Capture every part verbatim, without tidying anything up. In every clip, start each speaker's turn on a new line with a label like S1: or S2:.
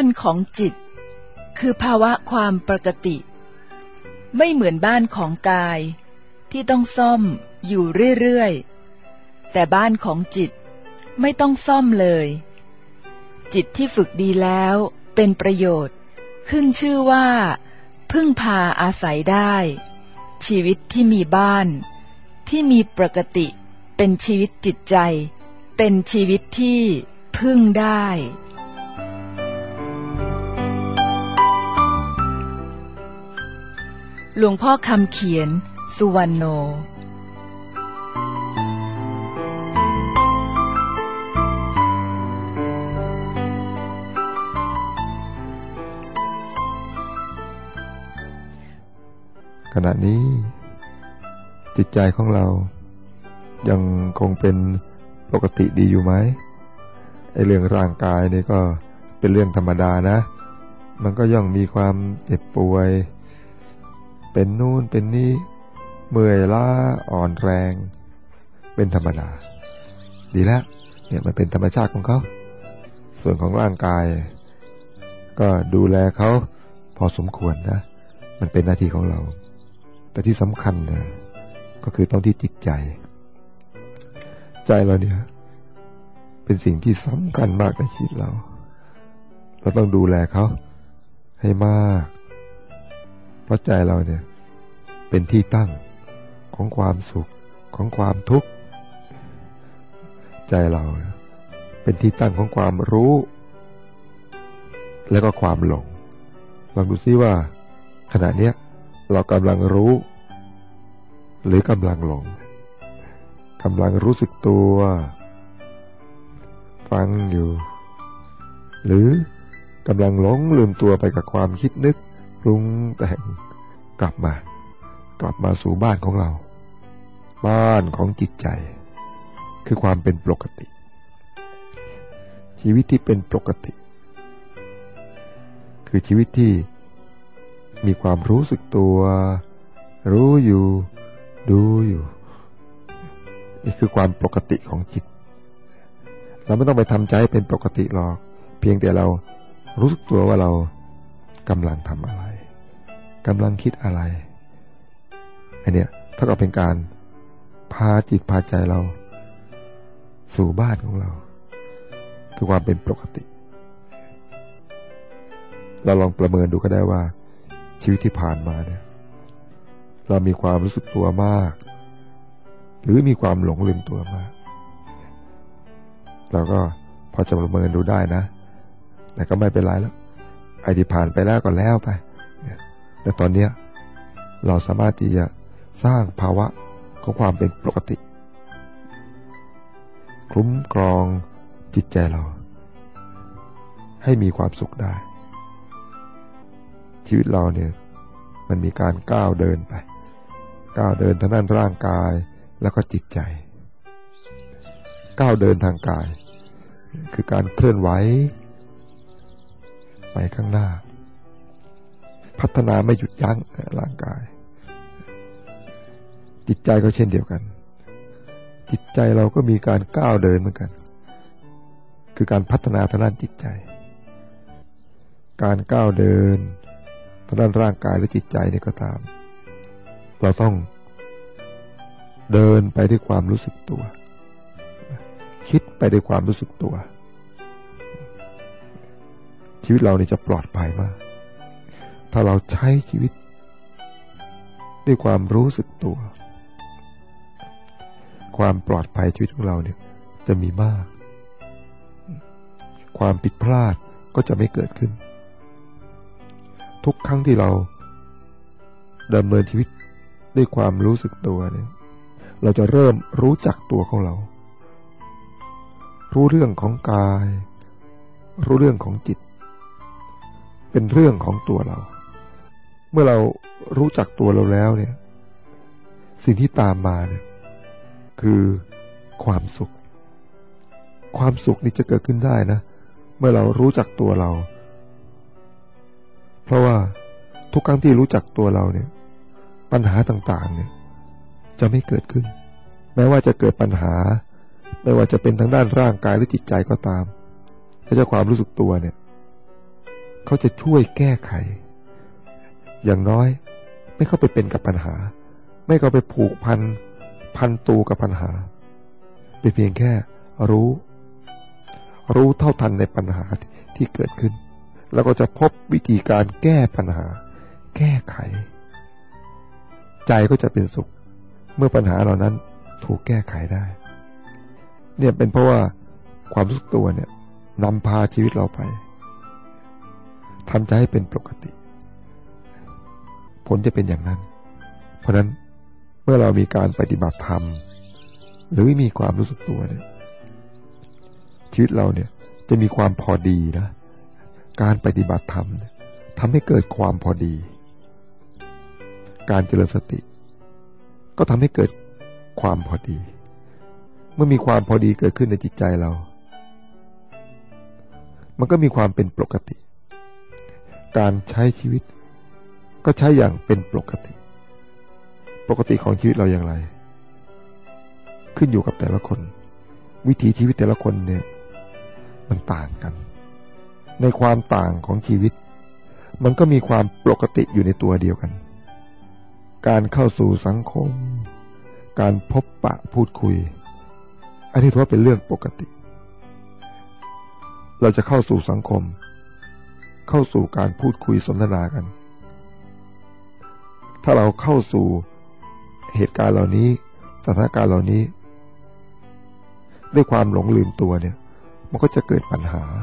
S1: านของจิตคือภาวะความปกติไม่เหมือนบ้านของกายที่ต้องซ่อมอยู่เรื่อยๆแต่บ้านของจิตไม่ต้องซ่อมเลยจิตที่ฝึกดีแล้วเป็นประโยชน์ขึ้นชื่อว่าพึ่งพาอาศัยได้ชีวิตที่มีบ้านที่มีปกติเป็นชีวิตจิตใจเป็นชีวิตที่พึ่งได้หลวงพ่อคำเขียนสุวรรณโน
S2: ขณะนี้จิตใจของเรายังคงเป็นปกติดีอยู่ไหมไอ้เรื่องร่างกายนี่ก็เป็นเรื่องธรรมดานะมันก็ย่อมมีความเจ็บป่วยเป็นนู่นเป็นนี่เมื่อยล้าอ่อนแรงเป็นธรรมดาดีแล้วเนี่ยมันเป็นธรรมชาติของเขาส่วนของร่างกายก็ดูแลเขาพอสมควรนะมันเป็นหน้าที่ของเราแต่ที่สำคัญนะก็คือต้องที่จิตใจใจเราเนี่ยเป็นสิ่งที่สำคัญมากในชีวิตเราเราต้องดูแลเขาให้มากเพราะใจเราเนี่ยเป็นที่ตั้งของความสุขของความทุกข์ใจเราเป็นที่ตั้งของความรู้แล้วก็ความหลงลองดูซิว่าขณะเนี้ยเรากำลังรู้หรือกำลังหลงกำลังรู้สึกตัวฟังอยู่หรือกำลังหลงลืมตัวไปกับความคิดนึกปรุงแต่งกลับมากลับมาสู่บ้านของเราบ้านของจิตใจคือความเป็นปกติชีวิตที่เป็นปกติคือชีวิตที่มีความรู้สึกตัวรู้อยู่ดูอยู่นี่คือความปกติของจิตเราไม่ต้องไปทำใจเป็นปกติหรอกเพียงแต่เรารู้สึกตัวว่าเรากำลังทำอะไรกำลังคิดอะไรอันเนี้ยเท่ากับเป็นการพาจิตพาใจเราสู่บ้านของเราคือความเป็นปกติเราลองประเมินดูก็ได้ว่าชีวิตที่ผ่านมาเนี่ยเรามีความรู้สึกตัวมากหรือมีความหลงลืมตัวมากเราก็พอจะประเมินดูได้นะแต่ก็ไม่เป็นไรแล้วไอ้ที่ผ่านไปแล้วก็แล้วไปแต่ตอนนี้เราสามารถที่จะสร้างภาวะของความเป็นปกติคุ้มครองจิตใจเราให้มีความสุขได้ชีวิตเราเนี่ยมันมีการก้าวเดินไปก้าวเดินทางด้านร่างกายแล้วก็จิตใจก้าวเดินทางกายคือการเคลื่อนไหวไปข้างหน้าพัฒนาไม่หยุดยั้งร่างกายจิตใจก็เช่นเดียวกันจิตใจเราก็มีการก้าวเดินเหมือนกันคือการพัฒนาทางด้านจิตใจการก้าวเดินทางด้านร่างกายและจิตใจนี่ก็ตามเราต้องเดินไปด้วยความรู้สึกตัวคิดไปด้วยความรู้สึกตัวชีวิตเรานี่จะปลอดภัยมากถ้าเราใช้ชีวิตด้วยความรู้สึกตัวความปลอดภัยชีวิตของเราเนี่ยจะมีมากความผิดพลาดก็จะไม่เกิดขึ้นทุกครั้งที่เราดำเนินชีวิตด้วยความรู้สึกตัวเนี่ยเราจะเริ่มรู้จักตัวของเรารู้เรื่องของกายรู้เรื่องของจิตเป็นเรื่องของตัวเราเมื่อเรารู้จักตัวเราแล้วเนี่ยสิ่งที่ตามมาเนี่ยคือความสุขความสุขนี่จะเกิดขึ้นได้นะเมื่อเรารู้จักตัวเราเพราะว่าทุกครั้งที่รู้จักตัวเราเนี่ยปัญหาต่างๆเนี่ยจะไม่เกิดขึ้นแม้ว่าจะเกิดปัญหาไม่ว่าจะเป็นทางด้านร่างกายหรือจิตใจก็ตามถ้าเจ้าความรู้สึกตัวเนี่ยเขาจะช่วยแก้ไขอย่างน้อยไม่เข้าไปเป็นกับปัญหาไม่เข้าไปผูกพันพันตูกับปัญหาเป็นเพียงแค่รู้รู้เท่าทันในปัญหาที่เกิดขึ้นแล้วก็จะพบวิธีการแก้ปัญหาแก้ไขใจก็จะเป็นสุขเมื่อปัญหาเหล่านั้นถูกแก้ไขได้เนี่ยเป็นเพราะว่าความรู้สึกตัวเนี่ยนำพาชีวิตเราไปทำใจให้เป็นปกติผลจะเป็นอย่างนั้นเพราะนั้นเมื่อเรามีการปฏิบัติธรรมหรือมีความรู้สึกตัวเนี่ยชีวิตเราเนี่ยจะมีความพอดีนะการปฏิบัติธรรมเนี่ยทำให้เกิดความพอดีการเจริญสติก็ทำให้เกิดความพอดีเมื่อมีความพอดีเกิดขึ้นในจิตใจเรามันก็มีความเป็นปกติการใช้ชีวิตก็ใช้อย่างเป็นปกติปกติของชีวิตเราอย่างไรขึ้นอยู่กับแต่ละคนวิถีชีวิตแต่ละคนเนี่ยมันต่างกันในความต่างของชีวิตมันก็มีความปกติอยู่ในตัวเดียวกันการเข้าสู่สังคมการพบปะพูดคุยอันนี้ถือว่าเป็นเรื่องปกติเราจะเข้าสู่สังคมเข้าสู่การพูดคุยสนทนากันถ้าเราเข้าสู่เหตุการณ์เหล่านี้สถานการณ์เหล่านี้ด้วยความหลงลืมตัวเนี่ยมันก็จะเกิดปัญหา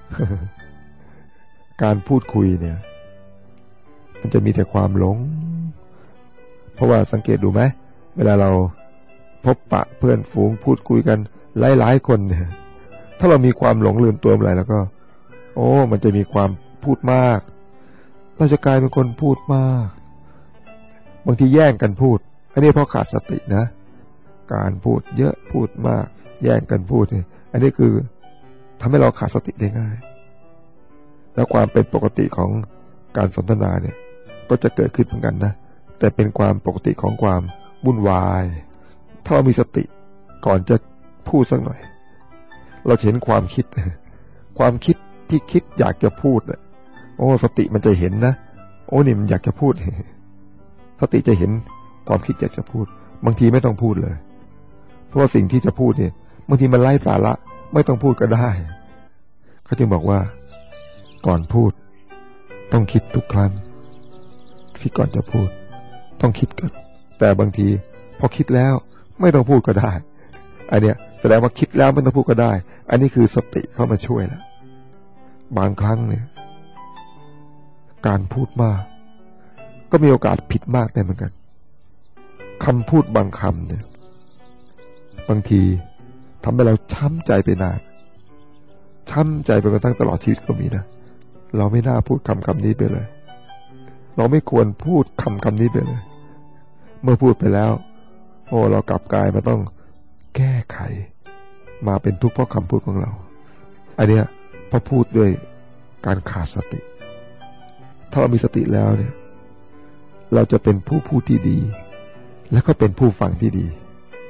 S2: การพูดคุยเนี่ยมันจะมีแต่ความหลงเพราะว่าสังเกตดูไหมเวลาเราพบปะเพื่อนฝูงพูดคุยกันหลายๆคนเนี่ยถ้าเรามีความหลงลืมตัวเมื่อไหร่แล้วก็โอ้มันจะมีความพูดมากเราจะกลายเป็นคนพูดมากบางทีแย่งกันพูดอันนี้เพราะขาดสตินะการพูดเยอะพูดมากแย่งกันพูดนี่อันนี้คือทำให้เราขาดสติได้ง่ายแล้วความเป็นปกติของการสนทนาเนี่ยก็จะเกิดขึ้นเหมือนกันนะแต่เป็นความปกติของความวุ่นวายถ้าเรามีสติก่อนจะพูดสักหน่อยเราเห็นความคิดความคิดที่คิดอยากจะพูดเลยโอ้สติมันจะเห็นนะโอ้นี่มันอยากจะพูดสติจะเห็นความคิดอยากจะพูดบางทีไม่ต้องพูดเลยเพราะว่าสิ่งที่จะพูดเนี่ยบางทีมันไร้สาระไม่ต้องพูดก็ได้เขาจึงบอกว่าก่อนพูดต้องคิดทุกครั้งที่ก่อนจะพูดต้องคิดก่อนแต่บางทีพอคิดแล้วไม่ต้องพูดก็ได้อันเนี้ยแสดงว่าคิดแล้วไม่ต้องพูดก็ได้อันนี้คือสติเข้ามาช่วยแล้วบางครั้งเนี่ยการพูดมากก็มีโอกาสผิดมากได้เหมือนกันคำพูดบางคำเนี่ยบางทีทำให้เราช้ำใจไปนานช้ำใจไปกระทั่งตลอดชีวิตก็มีนะเราไม่น่าพูดคำคำนี้ไปเลยเราไม่ควรพูดคำคำนี้ไปเลยเมื่อพูดไปแล้วโอ้เรากลับกลายมาต้องแก้ไขมาเป็นทุกข์เพราะคำพูดของเราอันเนี้ยพอพูดด้วยการขาดสติถ้าเรามีสติแล้วเนี่ยเราจะเป็นผู้พูดที่ดีและก็เป็นผู้ฟังที่ดี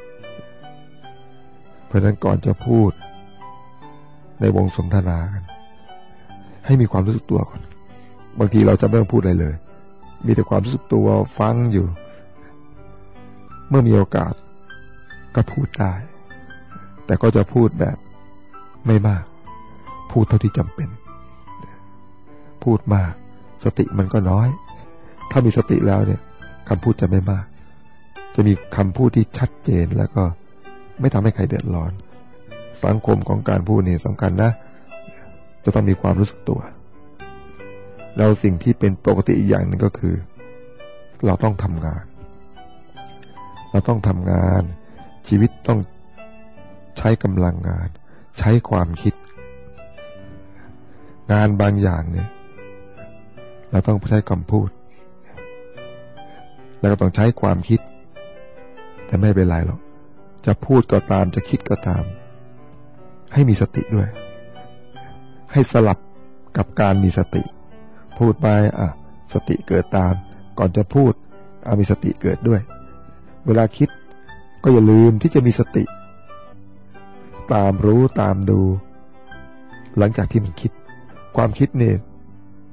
S2: เพราะฉะนั้นก่อนจะพูดในวงสนทนากันให้มีความรู้สึกตัวก่อนบางทีเราจะไม่ต้องพูดอะไรเลยมีแต่ความรู้สึกตัวฟังอยู่เมื่อมีโอกาสก็พูดได้แต่ก็จะพูดแบบไม่มากพูดเท่าที่จำเป็นพูดมากสติมันก็น้อยถ้ามีสติแล้วเนี่ยคำพูดจะไม่มากจะมีคำพูดที่ชัดเจนแล้วก็ไม่ทำให้ใครเดือดร้อนสังคมของการพูดนี่สำคัญนะจะต้องมีความรู้สึกตัวแล้วสิ่งที่เป็นปกติอีกอย่างหนึ่งก็คือเราต้องทำงานเราต้องทำงานชีวิตต้องใช้กำลังงานใช้ความคิดงานบางอย่างเนี่ยเราต้องใช้คำพูดแล้วก็ต้องใช้ความคิดแต่ไม่เป็นไรหรอกจะพูดก็ตามจะคิดก็ตามให้มีสติด้วยให้สลับกับการมีสติพูดไปอ่ะสติเกิดตามก่อนจะพูดเอามีสติเกิดด้วยเวลาคิดก็อย่าลืมที่จะมีสติตามรู้ตามดูหลังจากที่มันคิดความคิดเนี่ย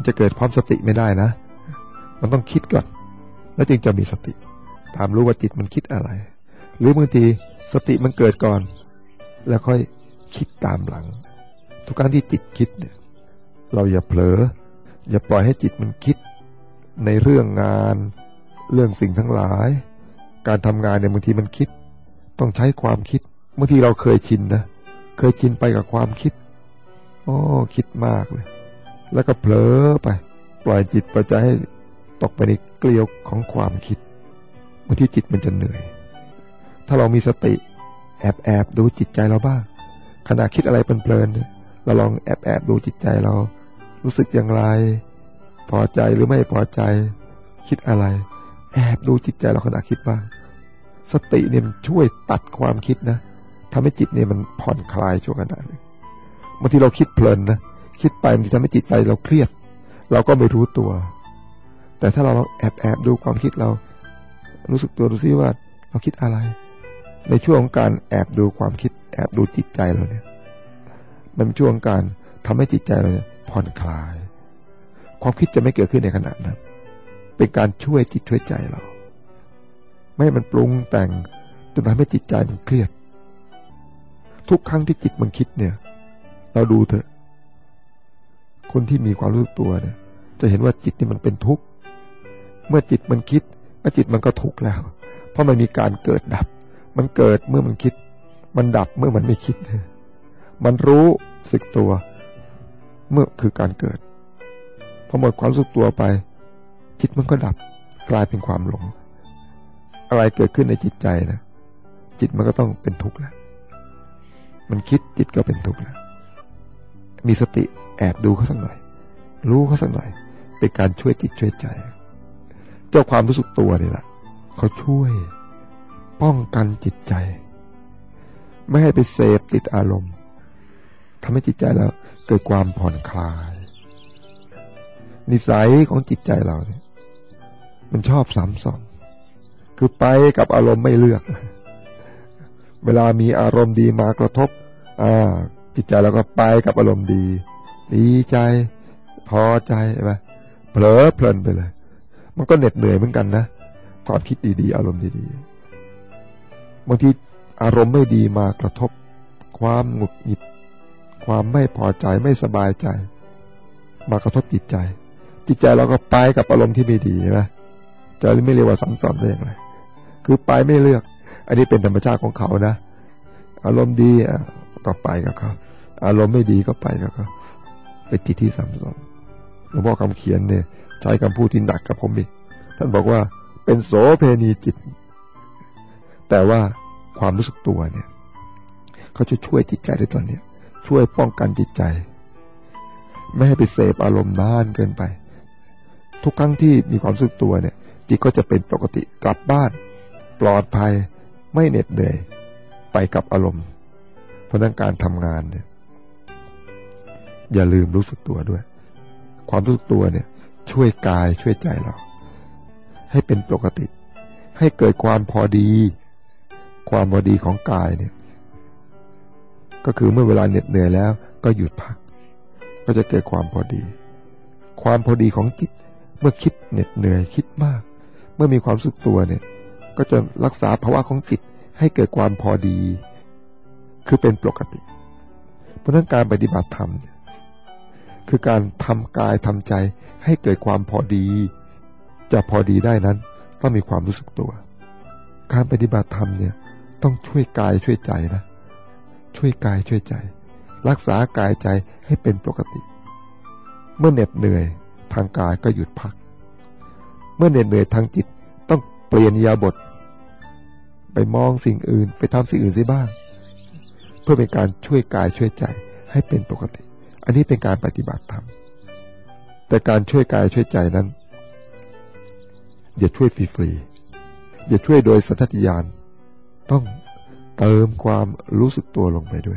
S2: จะเกิดพร้อมสติไม่ได้นะมันต้องคิดก่อนแล้วจึงจะมีสติตามรู้ว่าจิตมันคิดอะไรหรือบางทีสติมันเกิดก่อนแล้วค่อยคิดตามหลังทุกครั้งที่จิตคิดเนี่ยเราอย่าเผลออย่าปล่อยให้จิตมันคิดในเรื่องงานเรื่องสิ่งทั้งหลายการทำงานเนี่ยบางทีมันคิดต้องใช้ความคิดบางทีเราเคยชินนะเคยชินไปกับความคิดโอ้คิดมากเลยแล้วก็เผลอไปปล่อยจิตปล่อยใจให้ตกไปในเกลียวของความคิดบางทีจิตมันจะเหนื่อยถ้าเรามีสติแอบแอบดูจิตใจเราบ้างขณะคิดอะไรเพลินๆเราลองแอบแอบดูจิตใจเรารู้สึกอย่างไรพอใจหรือไม่พอใจคิดอะไรแอบดูจิตใจเราขณะคิดบ้างสติเนี่ยมันช่วยตัดความคิดนะทำให้จิตเนี่ยมันผ่อนคลายชั่วขณะนึงบางทีเราคิดเพลินนะคิดไปมันจะทำให้จิตใจเราเครียดเราก็ไม่รู้ตัวแต่ถ้าเราลองแอบแอบดูความคิดเรารู้สึกตัวดูซิว่าเราคิดอะไรในช่วงของการแอบดูความคิดแอบดูจิตใจเราเนี่ยมันเป็นช่วงการทำให้จิตใจเราเนี่ยผ่อนคลายความคิดจะไม่เกิดขึ้นในขณะนั้นเป็นการช่วยจิตช่วยใจเราไม่ให้มันปรุงแต่งจนทำให้จิตใจมันเครียดทุกครั้งที่จิตมันคิดเนี่ยเราดูเถอะคนที่มีความรู้สึกตัวเนี่ยจะเห็นว่าจิตนี่มันเป็นทุกข์เมื่อจิตมันคิดจิตมันก็ทุกข์แล้วเพราะมันมีการเกิดดับมันเกิดเมื่อมันคิดมันดับเมื่อมันไม่คิดมันรู้สึกตัวเมื่อคือการเกิดพอหมดความรู้สึกตัวไปจิตมันก็ดับกลายเป็นความหลงอะไรเกิดขึ้นในจิตใจนะจิตมันก็ต้องเป็นทุกข์แล้วมันคิดจิตก็เป็นทุกข์แล้วมีสติแอบดูเขาสักหน่อยรู้เขาสักหน่อยเป็นการช่วยจิตช่วยใจเจ้าความรู้สึกตัวนี่แหละเขาช่วยป้องกันจิตใจไม่ให้ไปเสพติดอารมณ์ทำให้จิตใจเราเกิดความผ่อนคลายนิสัยของจิตใจเราเนี่ยมันชอบซ้ำซ้อนคือไปกับอารมณ์ไม่เลือกเวลามีอารมณ์ดีมากระทบอ่าจิตใจเราก็ไปกับอารมณ์ดีดีใจพอใจใช่ไหมเผลอเพลินไปเลยมันก็เหน็ดเหนื่อยเหมือนกันนะความคิดดีๆอารมณ์ดีๆบางทีอารมณ์ไม่ดีมากระทบความหงุดหงิดความไม่พอใจไม่สบายใจมากระทบจิตใจจิตใจเราก็ไปกับอารมณ์ที่ไม่ดีใช่ไหมจะไม่เรียกว่าซ้ำซ้อนได้อย่างไรคือไปไม่เลือกอันนี้เป็นธรรมชาติของเขานะอารมณ์ดีก็ไปกับเขาอารมณ์ไม่ดีก็ไปกับเขาเป็นจิตที่ซ้ำซ้อนหลวงพ่อคำเขียนเนี่ยใช้คำพูดที่หนักกับผมอีกท่านบอกว่าเป็นโสเพณีจิตแต่ว่าความรู้สึกตัวเนี่ยเขาจะช่วยจิตใจได้ตอนนี้ช่วยป้องกันจิตใจไม่ให้ไปเสพอารมณ์นานเกินไปทุกครั้งที่มีความรู้สึกตัวเนี่ยจิตก็จะเป็นปกติกลับบ้านปลอดภัยไม่เหน็ดเหนื่อยไปกับอารมณ์เพราะนั้นการทำงานเนี่ยอย่าลืมรู้สึกตัวด้วยความรู้สึกตัวเนี่ยช่วยกายช่วยใจเราให้เป็นปกติให้เกิดความพอดีความพอดีของกายเนี่ยก็คือเมื่อเวลาเหน็ดเหนื่อยแล้วก็หยุดพักก็จะเกิดความพอดีความพอดีของจิตเมื่อคิดเหน็ดเหนื่อยคิดมากเมื่อมีความรู้สึกตัวเนี่ยก็จะรักษาภาวะของจิตให้เกิดความพอดีคือเป็นปกติเพราะนั้นการปฏิบัติธรรมเนี่ยคือการทำกายทำใจให้เกิดความพอดีจะพอดีได้นั้นต้องมีความรู้สึกตัวการปฏิบัติธรรมเนี่ยต้องช่วยกายช่วยใจนะช่วยกายช่วยใจรักษากายใจให้เป็นปกติเมื่อเหน็ดเหนื่อยทางกายก็หยุดพักเมื่อเหน็ดเหนื่อยทางจิตต้องเปลี่ยนอิริยาบถไปมองสิ่งอื่นไปทำสิ่งอื่นซิบ้างเพื่อเป็นการช่วยกายช่วยใจให้เป็นปกติอันนี้เป็นการปฏิบัติธรรมแต่การช่วยกายช่วยใจนั้นอย่าช่วยฟรีๆอย่าช่วยโดยสัญชาตญาณต้องเติมความรู้สึกตัวลงไปด้วย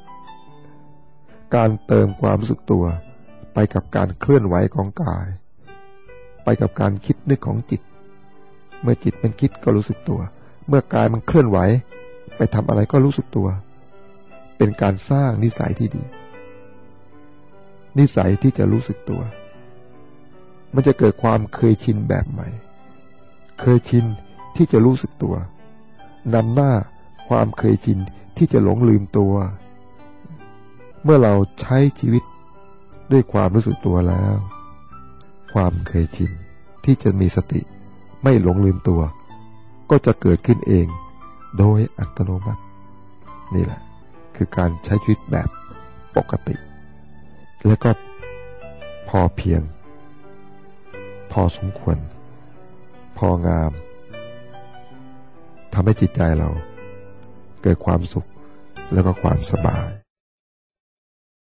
S2: การเติมความรู้สึกตัวไปกับการเคลื่อนไหวของกายไปกับการคิดนึกของจิตเมื่อจิตมันคิดก็รู้สึกตัวเมื่อกายมันเคลื่อนไหวไปทำอะไรก็รู้สึกตัวเป็นการสร้างนิสัยที่ดีนิสัยที่จะรู้สึกตัวมันจะเกิดความเคยชินแบบใหม่เคยชินที่จะรู้สึกตัวนำหน้าความเคยชินที่จะหลงลืมตัวเมื่อเราใช้ชีวิตด้วยความรู้สึกตัวแล้วความเคยชินที่จะมีสติไม่หลงลืมตัวก็จะเกิดขึ้นเองโดยอัตโนมัตินี่แหละคือการใช้ชีวิตแบบปกติและก็พอเพียงพอสมควรพองามทำให้จิตใจเราเกิดความสุขแล้วก็ความสบาย